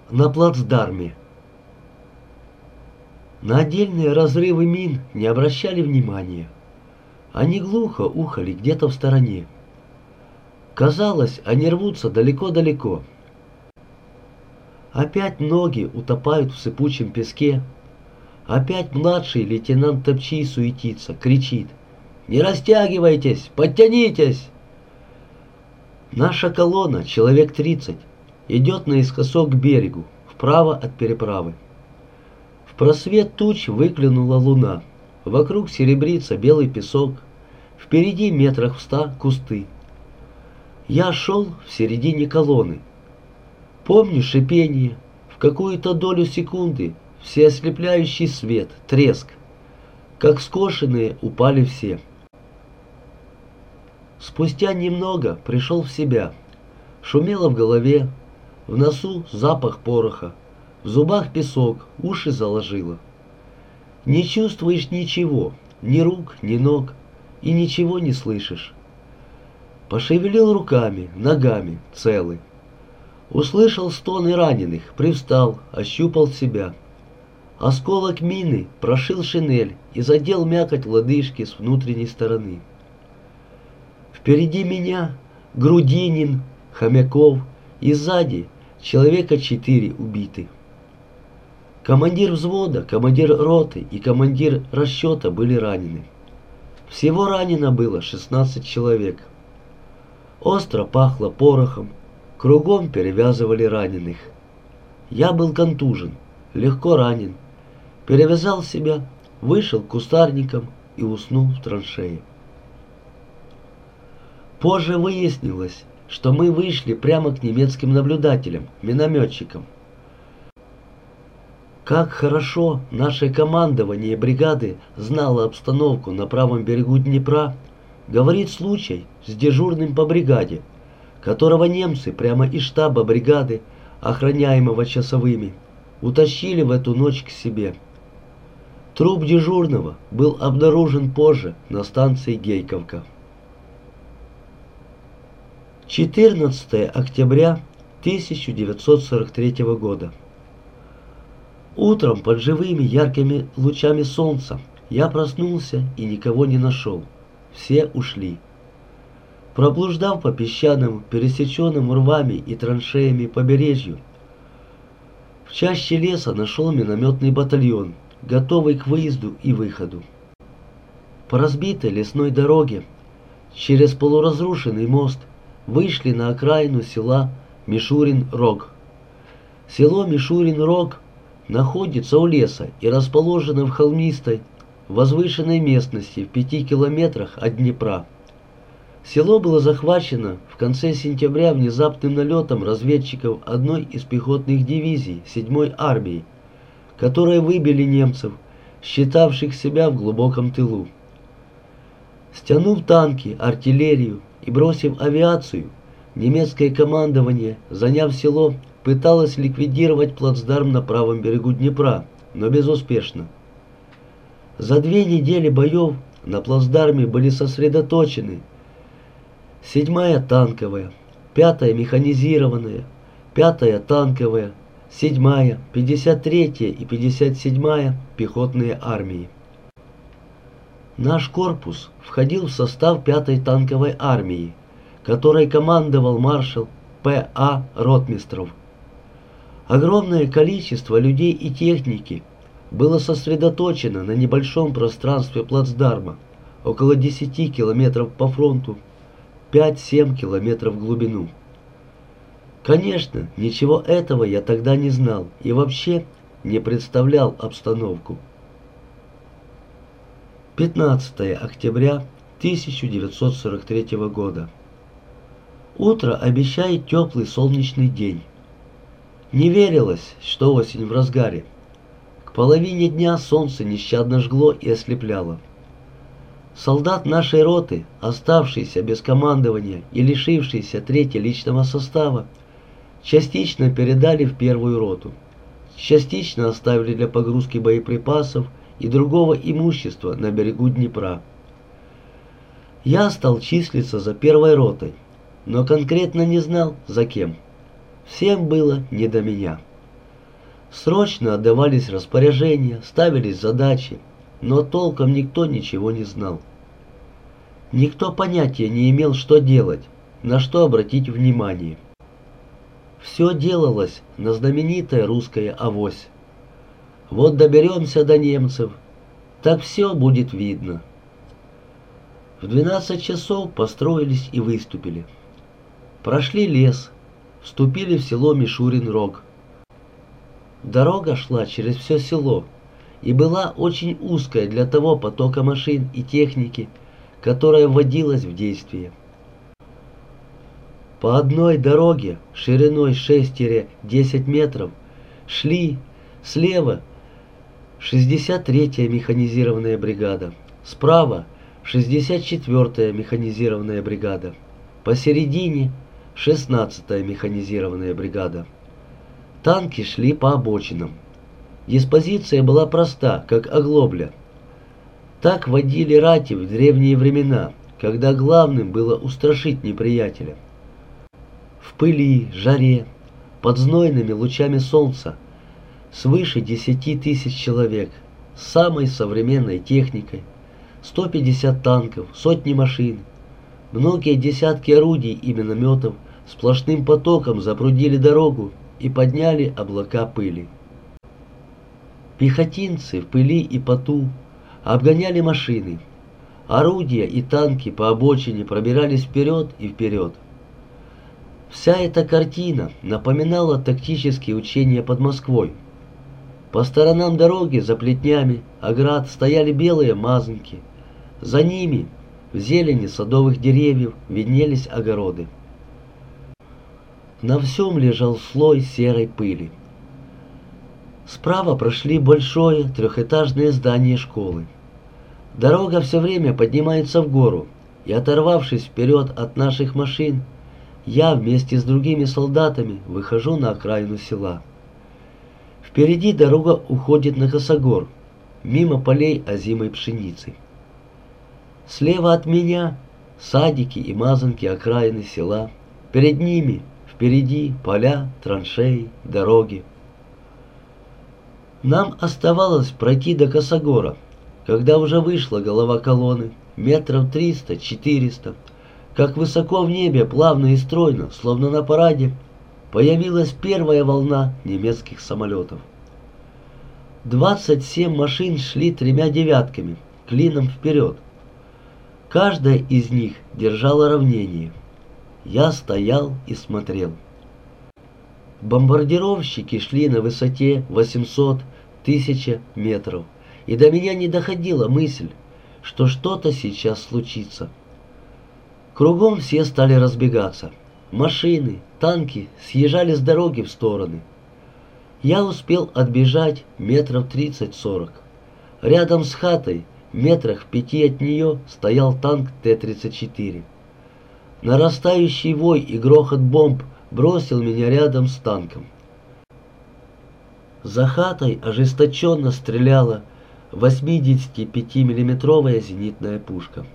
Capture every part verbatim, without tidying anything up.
На плацдарме. На отдельные разрывы мин не обращали внимания. Они глухо ухали где-то в стороне. Казалось, они рвутся далеко-далеко. Опять ноги утопают в сыпучем песке. Опять младший лейтенант Топчий суетится, кричит: «Не растягивайтесь! Подтянитесь!» Наша колонна, человек тридцать, идет наискосок к берегу, вправо от переправы. В просвет туч выглянула луна. Вокруг серебрится белый песок. Впереди метрах в ста кусты. Я шел в середине колонны. Помню шипение, в какую-то долю секунды всеослепляющий свет, треск. Как скошенные упали все. Спустя немного пришел в себя. Шумело в голове, в носу запах пороха, в зубах песок, уши заложило. Не чувствуешь ничего, ни рук, ни ног, и ничего не слышишь. Пошевелил руками, ногами, целый. Услышал стоны раненых, привстал, ощупал себя. Осколок мины прошил шинель и задел мякоть лодыжки с внутренней стороны. Впереди меня Грудинин, Хомяков, и сзади человека четыре убиты. Командир взвода, командир роты и командир расчета были ранены. Всего ранено было шестнадцать человек. Остро пахло порохом, кругом перевязывали раненых. Я был контужен, легко ранен. Перевязал себя, вышел к кустарникам и уснул в траншее. Позже выяснилось, что мы вышли прямо к немецким наблюдателям, минометчикам. Как хорошо наше командование бригады знало обстановку на правом берегу Днепра, говорит случай с дежурным по бригаде, которого немцы прямо из штаба бригады, охраняемого часовыми, утащили в эту ночь к себе. Труп дежурного был обнаружен позже на станции Гейковка. четырнадцатое октября тысяча девятьсот сорок третьего года. Утром под живыми яркими лучами солнца я проснулся и никого не нашел. Все ушли. Проблуждав по песчаному, пересеченному рвами и траншеями побережью, в чаще леса нашел минометный батальон, готовый к выезду и выходу. По разбитой лесной дороге через полуразрушенный мост вышли на окраину села Мишурин-Рог. Село Мишурин-Рог находится у леса и расположено в холмистой, возвышенной местности в пяти километрах от Днепра. Село было захвачено в конце сентября внезапным налетом разведчиков одной из пехотных дивизий седьмой армии, которые выбили немцев, считавших себя в глубоком тылу. Стянув танки, артиллерию и бросив авиацию, немецкое командование, заняв село, пыталось ликвидировать плацдарм на правом берегу Днепра, но безуспешно. За две недели боев на плацдарме были сосредоточены седьмая танковая, пятая механизированная, пятая танковая, седьмая, пятьдесят третья и пятьдесят седьмая пехотные армии. Наш корпус входил в состав пятой танковой армии, которой командовал маршал П А Ротмистров. Огромное количество людей и техники было сосредоточено на небольшом пространстве плацдарма, около десяти километров по фронту, пять-семь километров в глубину. Конечно, ничего этого я тогда не знал и вообще не представлял обстановку. пятнадцатое октября тысяча девятьсот сорок третьего года. Утро обещает теплый солнечный день. Не верилось, что осень в разгаре. К половине дня солнце нещадно жгло и ослепляло. Солдат нашей роты, оставшийся без командования и лишившийся трети личного состава, частично передали в первую роту, частично оставили для погрузки боеприпасов и другого имущества на берегу Днепра. Я стал числиться за первой ротой, но конкретно не знал, за кем. Всем было не до меня. Срочно отдавались распоряжения, ставились задачи, но толком никто ничего не знал. Никто понятия не имел, что делать, на что обратить внимание. Все делалось на знаменитое русское авось. Вот доберемся до немцев, так все будет видно. В двенадцать часов построились и выступили. Прошли лес, вступили в село Мишурин-Рог. Дорога шла через все село и была очень узкая для того потока машин и техники, которая вводилась в действие. По одной дороге шириной шесть-десять метров шли слева шестьдесят третья механизированная бригада, справа шестьдесят четвёртая механизированная бригада, посередине шестнадцатая механизированная бригада. Танки шли по обочинам. Диспозиция была проста, как оглобля. Так водили рати в древние времена, когда главным было устрашить неприятеля. В пыли, жаре, под знойными лучами солнца свыше десяти тысяч человек с самой современной техникой, сто пятьдесят танков, сотни машин, многие десятки орудий и минометов сплошным потоком запрудили дорогу и подняли облака пыли. Пехотинцы в пыли и поту обгоняли машины. Орудия и танки по обочине пробирались вперед и вперед. Вся эта картина напоминала тактические учения под Москвой. По сторонам дороги за плетнями оград стояли белые мазанки. За ними, в зелени садовых деревьев, виднелись огороды. На всем лежал слой серой пыли. Справа прошли большое трехэтажное здание школы. Дорога все время поднимается в гору, и, оторвавшись вперед от наших машин, я вместе с другими солдатами выхожу на окраину села. Впереди дорога уходит на косогор, мимо полей озимой пшеницы. Слева от меня садики и мазанки окраины села, перед ними впереди поля, траншеи, дороги. Нам оставалось пройти до косогора, когда уже вышла голова колонны, метров триста-четыреста, как высоко в небе, плавно и стройно, словно на параде, появилась первая волна немецких самолетов. Двадцать семь машин шли тремя девятками, клином вперед. Каждая из них держала равнение. Я стоял и смотрел. Бомбардировщики шли на высоте восемьсот-тысяча метров, и до меня не доходила мысль, что что-то сейчас случится. Кругом все стали разбегаться. Машины, танки съезжали с дороги в стороны. Я успел отбежать метров тридцать-сорок. Рядом с хатой, метрах в пяти от нее, стоял танк Т тридцать четыре. Нарастающий вой и грохот бомб бросил меня рядом с танком. За хатой ожесточенно стреляла восьмидесятипятимиллиметровая зенитная пушка.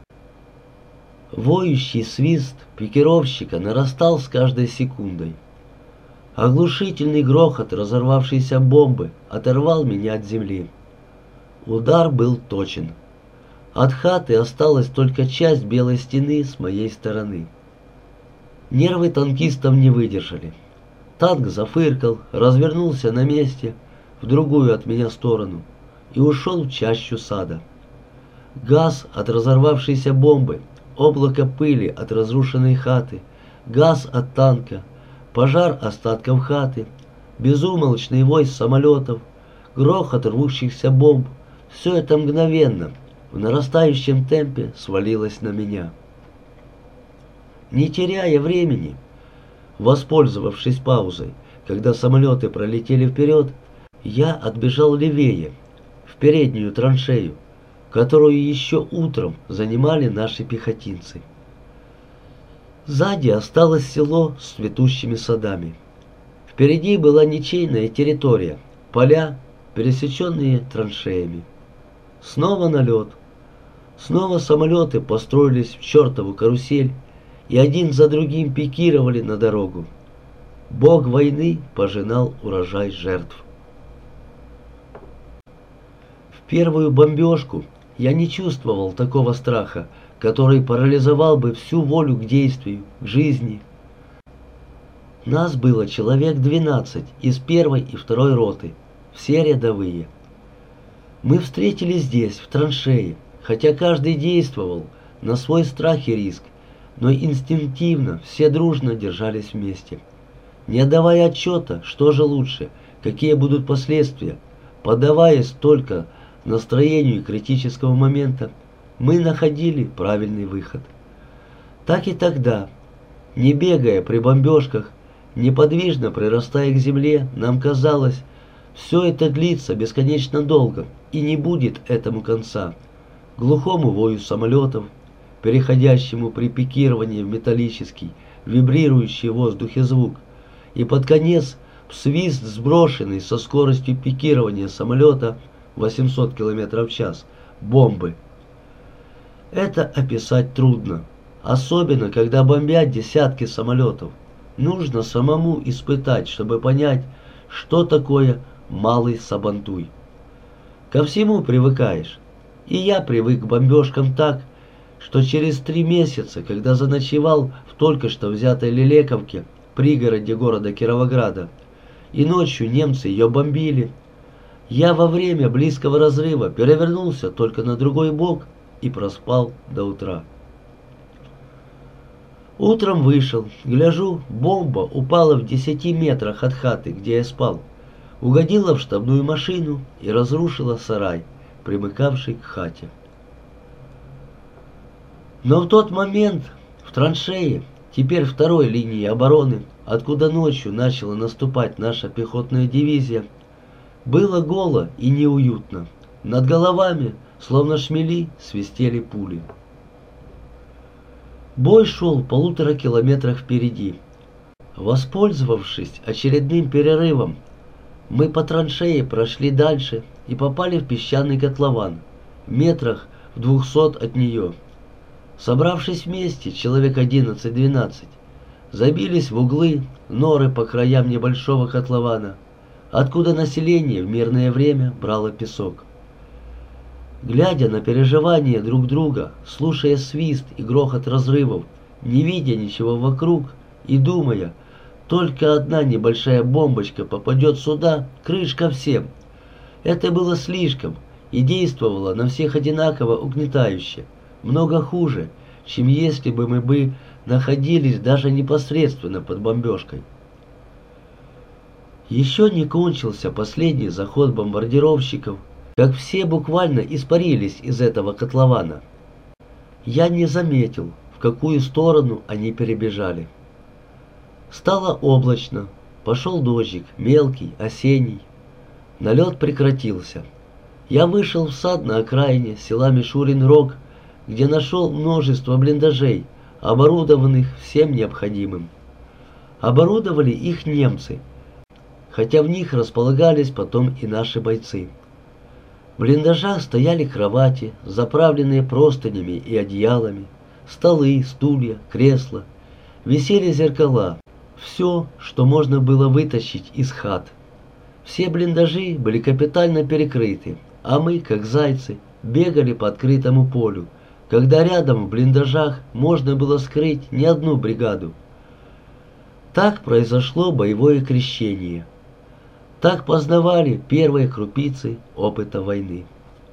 Воющий свист пикировщика нарастал с каждой секундой. Оглушительный грохот разорвавшейся бомбы оторвал меня от земли. Удар был точен. От хаты осталась только часть белой стены с моей стороны. Нервы танкистов не выдержали. Танк зафыркал, развернулся на месте, в другую от меня сторону, и ушел в чащу сада. Газ от разорвавшейся бомбы, облако пыли от разрушенной хаты, газ от танка, пожар остатков хаты, безумолчный вой самолетов, грохот рвущихся бомб — все это мгновенно, в нарастающем темпе свалилось на меня. Не теряя времени, воспользовавшись паузой, когда самолеты пролетели вперед, я отбежал левее, в переднюю траншею, которую еще утром занимали наши пехотинцы. Сзади осталось село с цветущими садами. Впереди была ничейная территория, поля, пересеченные траншеями. Снова налет. Снова самолеты построились в чертову карусель и один за другим пикировали на дорогу. Бог войны пожинал урожай жертв. первую бомбежку я не чувствовал такого страха, который парализовал бы всю волю к действию, к жизни. Нас было человек двенадцать из первой и второй роты, все рядовые. Мы встретились здесь, в траншее, хотя каждый действовал на свой страх и риск, но инстинктивно все дружно держались вместе. Не отдавая отчета, что же лучше, какие будут последствия, поддаваясь только настроению критического момента, мы находили правильный выход. Так и тогда, не бегая при бомбежках, неподвижно прирастая к земле, нам казалось, все это длится бесконечно долго, и не будет этому конца. Глухому вою самолетов, переходящему при пикировании в металлический, вибрирующий в воздухе звук, и под конец свист, сброшенный со скоростью пикирования самолета восемьсот километров в час, бомбы. Это описать трудно, особенно когда бомбят десятки самолетов. Нужно самому испытать, чтобы понять, что такое малый сабантуй. Ко всему привыкаешь. И я привык к бомбежкам так, что через три месяца, когда заночевал в только что взятой Лелековке, пригороде города Кировограда, и ночью немцы ее бомбили, я во время близкого разрыва перевернулся только на другой бок и проспал до утра. Утром вышел, гляжу, бомба упала в десяти метрах от хаты, где я спал, угодила в штабную машину и разрушила сарай, примыкавший к хате. Но в тот момент в траншее, теперь второй линии обороны, откуда ночью начала наступать наша пехотная дивизия, было голо и неуютно. Над головами, словно шмели, свистели пули. Бой шел в полутора километрах впереди. Воспользовавшись очередным перерывом, мы по траншее прошли дальше и попали в песчаный котлован, метрах в двухсот от нее. Собравшись вместе, человек одиннадцать-двенадцать, забились в углы, норы по краям небольшого котлована, откуда население в мирное время брало песок. Глядя на переживания друг друга, слушая свист и грохот разрывов, не видя ничего вокруг и думая, только одна небольшая бомбочка попадет сюда, крышка всем. Это было слишком и действовало на всех одинаково угнетающе, много хуже, чем если бы мы бы находились даже непосредственно под бомбежкой. Еще не кончился последний заход бомбардировщиков, как все буквально испарились из этого котлована. Я не заметил, в какую сторону они перебежали. Стало облачно, пошел дождик, мелкий, осенний. Налет прекратился. Я вышел в сад на окраине села Мишурин-Рог, где нашел множество блиндажей, оборудованных всем необходимым. Оборудовали их немцы, хотя в них располагались потом и наши бойцы. В блиндажах стояли кровати, заправленные простынями и одеялами, столы, стулья, кресла, висели зеркала, все, что можно было вытащить из хат. Все блиндажи были капитально перекрыты, а мы, как зайцы, бегали по открытому полю, когда рядом в блиндажах можно было скрыть не одну бригаду. Так произошло боевое крещение. Так познавали первые крупицы опыта войны.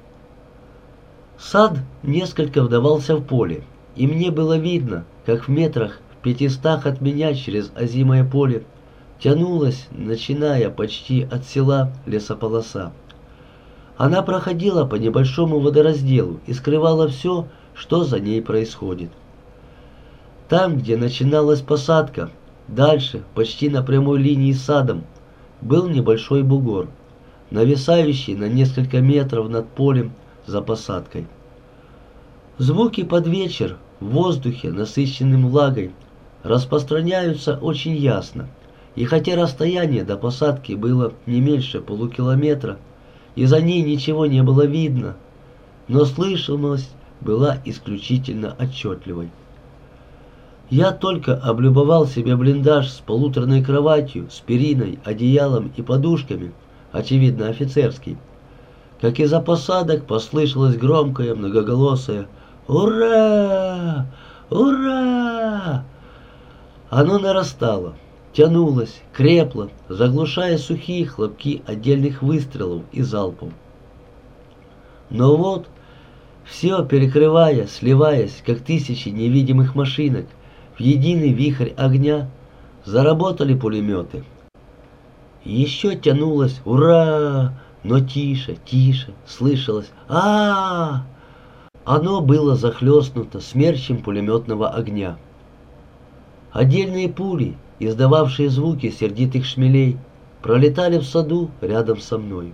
Сад несколько вдавался в поле, и мне было видно, как в метрах в пятистах от меня через озимое поле тянулась, начиная почти от села, лесополоса. Она проходила по небольшому водоразделу и скрывала все, что за ней происходит. Там, где начиналась посадка, дальше, почти на прямой линии с садом, был небольшой бугор, нависающий на несколько метров над полем за посадкой. Звуки под вечер в воздухе, насыщенным влагой, распространяются очень ясно, и хотя расстояние до посадки было не меньше полукилометра, и за ней ничего не было видно, но слышимость была исключительно отчетливой. Я только облюбовал себе блиндаж с полуторной кроватью, с периной, одеялом и подушками, очевидно офицерский, как из-за посадок послышалось громкое многоголосое «Ура! Ура!». Оно нарастало, тянулось, крепло, заглушая сухие хлопки отдельных выстрелов и залпов. Но вот, все перекрывая, сливаясь, как тысячи невидимых машинок, в единый вихрь огня, заработали пулеметы. Еще тянулось «Ура!», но тише, тише, слышалось а, -а, -а Оно было захлестнуто смерчем пулеметного огня. Отдельные пули, издававшие звуки сердитых шмелей, пролетали в саду рядом со мной.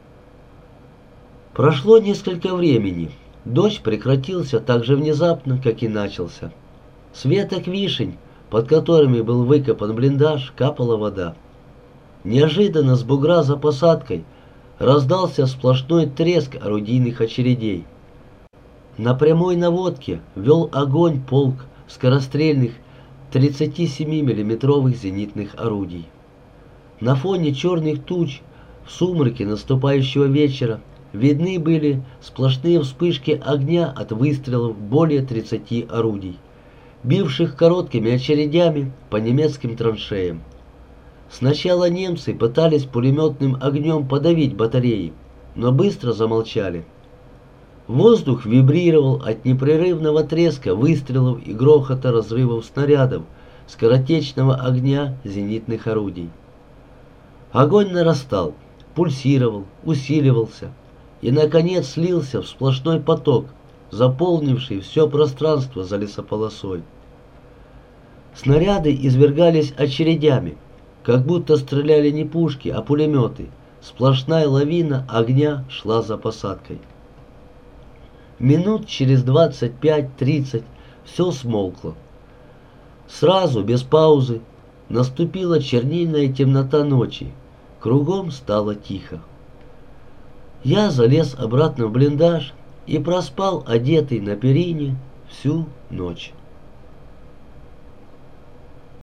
Прошло несколько времени. Дождь прекратился так же внезапно, как и начался. С веток вишень, под которыми был выкопан блиндаж, капала вода. Неожиданно с бугра за посадкой раздался сплошной треск орудийных очередей. На прямой наводке вел огонь полк скорострельных тридцатисемимиллиметровых зенитных орудий. На фоне черных туч в сумраке наступающего вечера видны были сплошные вспышки огня от выстрелов более тридцати орудий, бивших короткими очередями по немецким траншеям. Сначала немцы пытались пулеметным огнем подавить батареи, но быстро замолчали. Воздух вибрировал от непрерывного треска выстрелов и грохота разрывов снарядов скоротечного огня зенитных орудий. Огонь нарастал, пульсировал, усиливался и, наконец, слился в сплошной поток, заполнивший все пространство за лесополосой. Снаряды извергались очередями, как будто стреляли не пушки, а пулеметы. Сплошная лавина огня шла за посадкой. Минут через двадцать пять-тридцать все смолкло. Сразу, без паузы, наступила чернильная темнота ночи. Кругом стало тихо. Я залез обратно в блиндаж и проспал, одетый на перине, всю ночь.